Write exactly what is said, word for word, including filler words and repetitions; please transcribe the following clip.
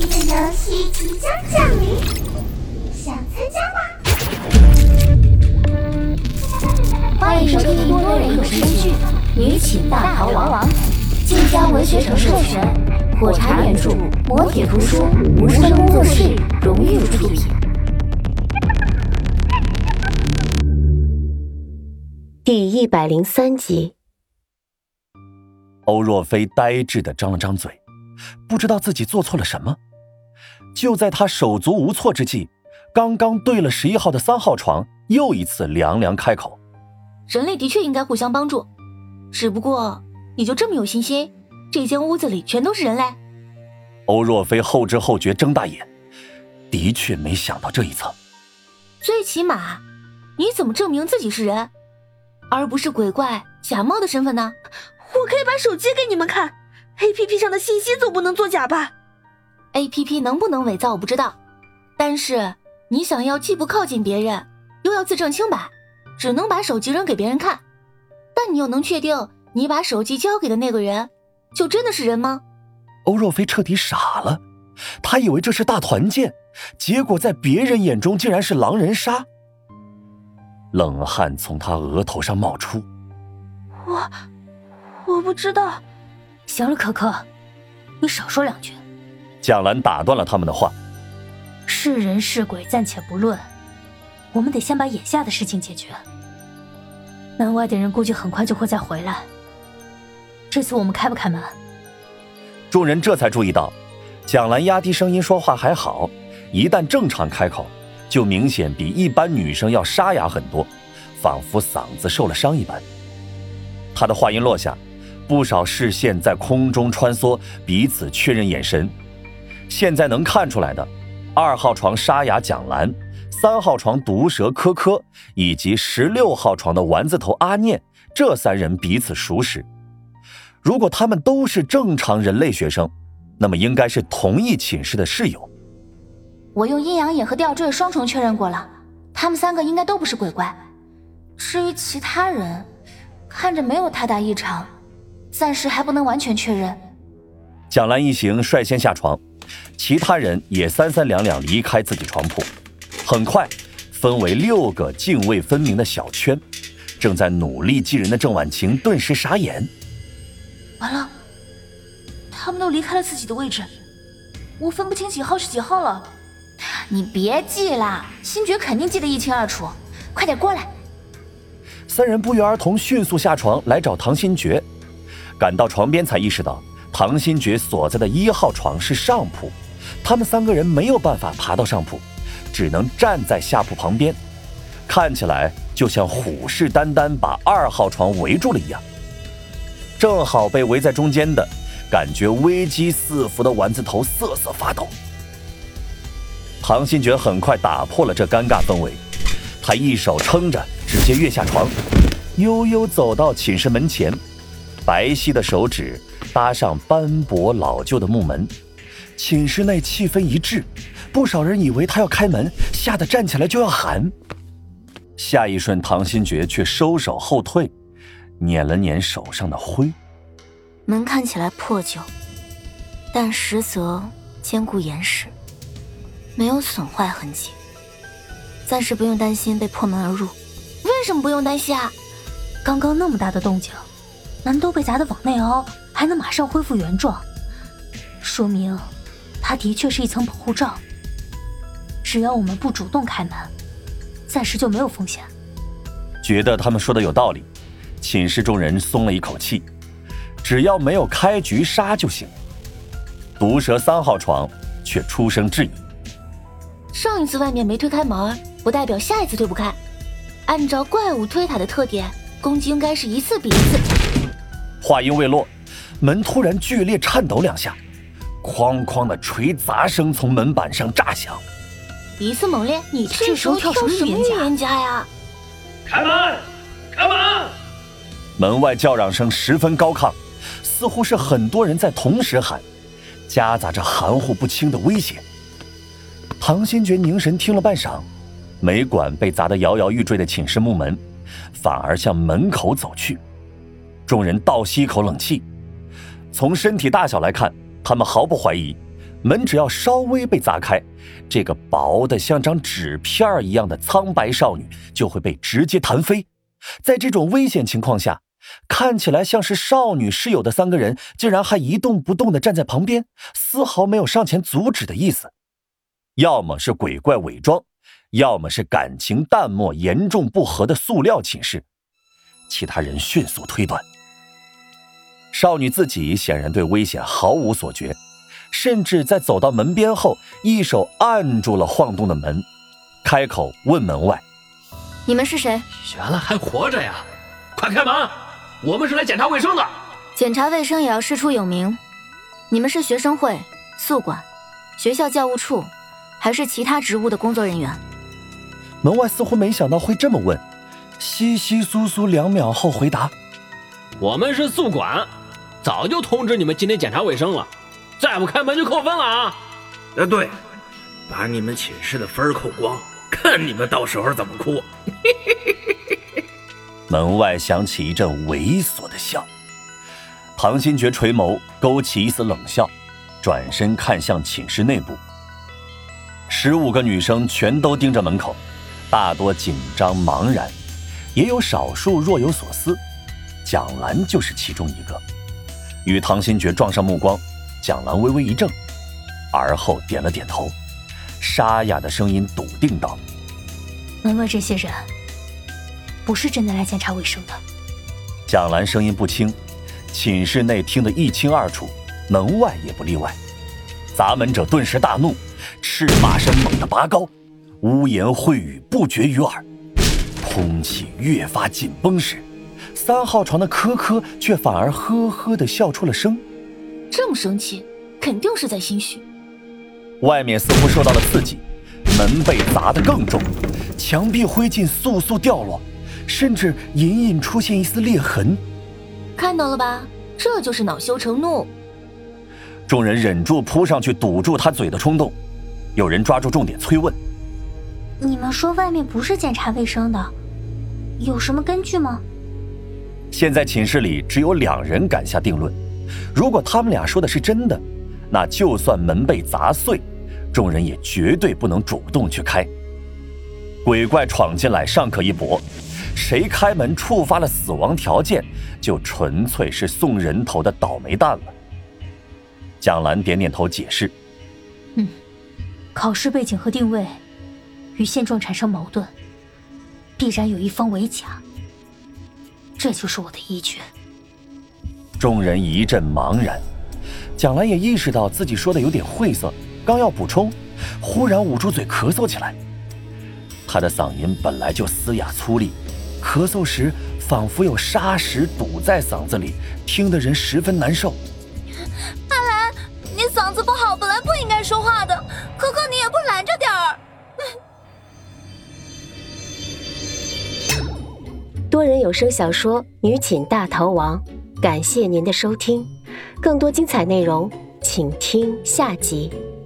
的游戏即将降临，想参加吗？ 欢迎收听多人有声剧《女寝大逃亡》，晋江文学城授权，火柴原著，磨铁图书，无声工作室荣誉出品。 第一百零三集。 欧若飞呆滞地张了张嘴，不知道自己做错了什么。就在他手足无措之际，刚刚对了十一号的三号床又一次凉凉开口： 人类的确应该互相帮助，只不过你就这么有信心这间屋子里全都是人类？ 欧若飞后知后觉，睁大眼，的确没想到这一层。 最起码你怎么证明自己是人而不是鬼怪假冒的身份呢？ 我可以把手机给你们看， A P P 上的信息总不能作假吧？ A P P 能不能伪造我不知道，但是你想要既不靠近别人又要自证清白，只能把手机扔给别人看。但你又能确定你把手机交给的那个人就真的是人吗？ 欧若飞彻底傻了，他以为这是大团建，结果在别人眼中竟然是狼人杀。冷汗从他额头上冒出。 我我不知道。 行了，可可，你少说两句。 蒋兰打断了他们的话。 是人是鬼暂且不论，我们得先把眼下的事情解决。门外的人估计很快就会再回来，这次我们开不开门？ 众人这才注意到，蒋兰压低声音说话还好，一旦正常开口，就明显比一般女生要沙哑很多，仿佛嗓子受了伤一般。她的话音落下，不少视线在空中穿梭，彼此确认眼神。现在能看出来的，二号床沙哑蒋兰，三号床毒舌科科，以及十六号床的丸子头阿念，这三人彼此熟识。如果他们都是正常人类学生，那么应该是同一寝室的室友。 我用阴阳眼和吊坠双重确认过了，他们三个应该都不是鬼怪。至于其他人，看着没有太大异常，暂时还不能完全确认。 蒋兰一行率先下床，其他人也三三两两离开自己床铺，很快分为六个泾渭分明的小圈。正在努力记人的郑婉晴顿时傻眼。 完了，他们都离开了自己的位置，我分不清几号是几号了。 你别记啦，星爵肯定记得一清二楚，快点过来。 三人不约而同迅速下床来找唐新觉，赶到床边才意识到唐新觉所在的一号床是上铺，他们三个人没有办法爬到上铺，只能站在下铺旁边，看起来就像虎视眈眈把二号床围住了一样。正好被围在中间的，感觉危机四伏的丸子头瑟瑟发抖。唐新觉很快打破了这尴尬氛围，他一手撑着直接跃下床，悠悠走到寝室门前，白皙的手指搭上斑驳老旧的木门。寝室内气氛一滞，不少人以为他要开门，吓得站起来就要喊。下一瞬，唐新觉却收手后退，捻了捻手上的灰。 门看起来破旧，但实则坚固严实，没有损坏痕迹，暂时不用担心被破门而入。为什么不用担心啊？ 刚刚那么大的动静，门都被砸得往内凹，还能马上恢复原状，说明它的确是一层保护罩。只要我们不主动开门，暂时就没有风险。 觉得他们说的有道理，寝室众人松了一口气，只要没有开局杀就行。毒蛇三号床却出声质疑： 上一次外面没推开门，不代表下一次推不开。按照怪物推塔的特点，攻击应该是一次比一次。 话音未落，门突然剧烈颤抖两下，哐哐的锤砸声从门板上炸响。 一次猛烈，你这时候跳什么预言家呀？ 开门！开门！ 门外叫嚷声十分高亢，似乎是很多人在同时喊，夹杂着含糊不清的威胁。唐新觉凝神听了半晌，没管被砸得摇摇欲坠的寝室木门，反而向门口走去。众人倒吸一口冷气，从身体大小来看，他们毫不怀疑门只要稍微被砸开，这个薄的像张纸片一样的苍白少女就会被直接弹飞。在这种危险情况下，看起来像是少女室友的三个人竟然还一动不动地站在旁边，丝毫没有上前阻止的意思。要么是鬼怪伪装，要么是感情淡漠严重不和的塑料寝室。其他人迅速推断，少女自己显然对危险毫无所觉，甚至在走到门边后，一手按住了晃动的门，开口问门外： 你们是谁？ 原来还活着呀！快开门，我们是来检查卫生的。 检查卫生也要师出有名。你们是学生会、宿管、学校教务处，还是其他职务的工作人员？ 门外似乎没想到会这么问，窸窸窣窣两秒后回答： 我们是宿管，早就通知你们今天检查卫生了，再不开门就扣分了啊！ 呃，对，把你们寝室的分扣光，看你们到时候怎么哭。 门外响起一阵猥琐的笑，唐新觉垂眸，勾起一丝冷笑，转身看向寝室内部。十五个女生全都盯着门口，大多紧张茫然，也有少数若有所思。蒋兰就是其中一个。与唐新觉撞上目光，蒋兰微微一怔，而后点了点头，沙哑的声音笃定道： 门外这些人不是真的来检查卫生的。 蒋兰声音不轻，寝室内听得一清二楚，门外也不例外。砸门者顿时大怒，斥骂声猛地拔高，污言秽语不绝于耳。空气越发紧绷时，三号床的科科却反而呵呵地笑出了声。 这么生气，肯定是在心虚。 外面似乎受到了刺激，门被砸得更重，墙壁灰烬簌簌掉落，甚至隐隐出现一丝裂痕。 看到了吧，这就是恼羞成怒。 众人忍住扑上去堵住他嘴的冲动，有人抓住重点催问： 你们说外面不是检查卫生的，有什么根据吗？ 现在寝室里只有两人敢下定论，如果他们俩说的是真的，那就算门被砸碎，众人也绝对不能主动去开。鬼怪闯进来尚可一搏，谁开门触发了死亡条件，就纯粹是送人头的倒霉蛋了。蒋兰点点头解释： 嗯，考试背景和定位与现状产生矛盾，必然有一方为假，这就是我的依据。 众人一阵茫然，蒋兰也意识到自己说的有点晦涩，刚要补充，忽然捂住嘴咳嗽起来。他的嗓音本来就嘶哑粗粝，咳嗽时仿佛有沙石堵在嗓子里，听得人十分难受。 阿兰，你嗓子不好，本来不应该说话的，可可你也不拦着点儿。 多人有声小说《女寝大逃亡》，感谢您的收听，更多精彩内容请听下集。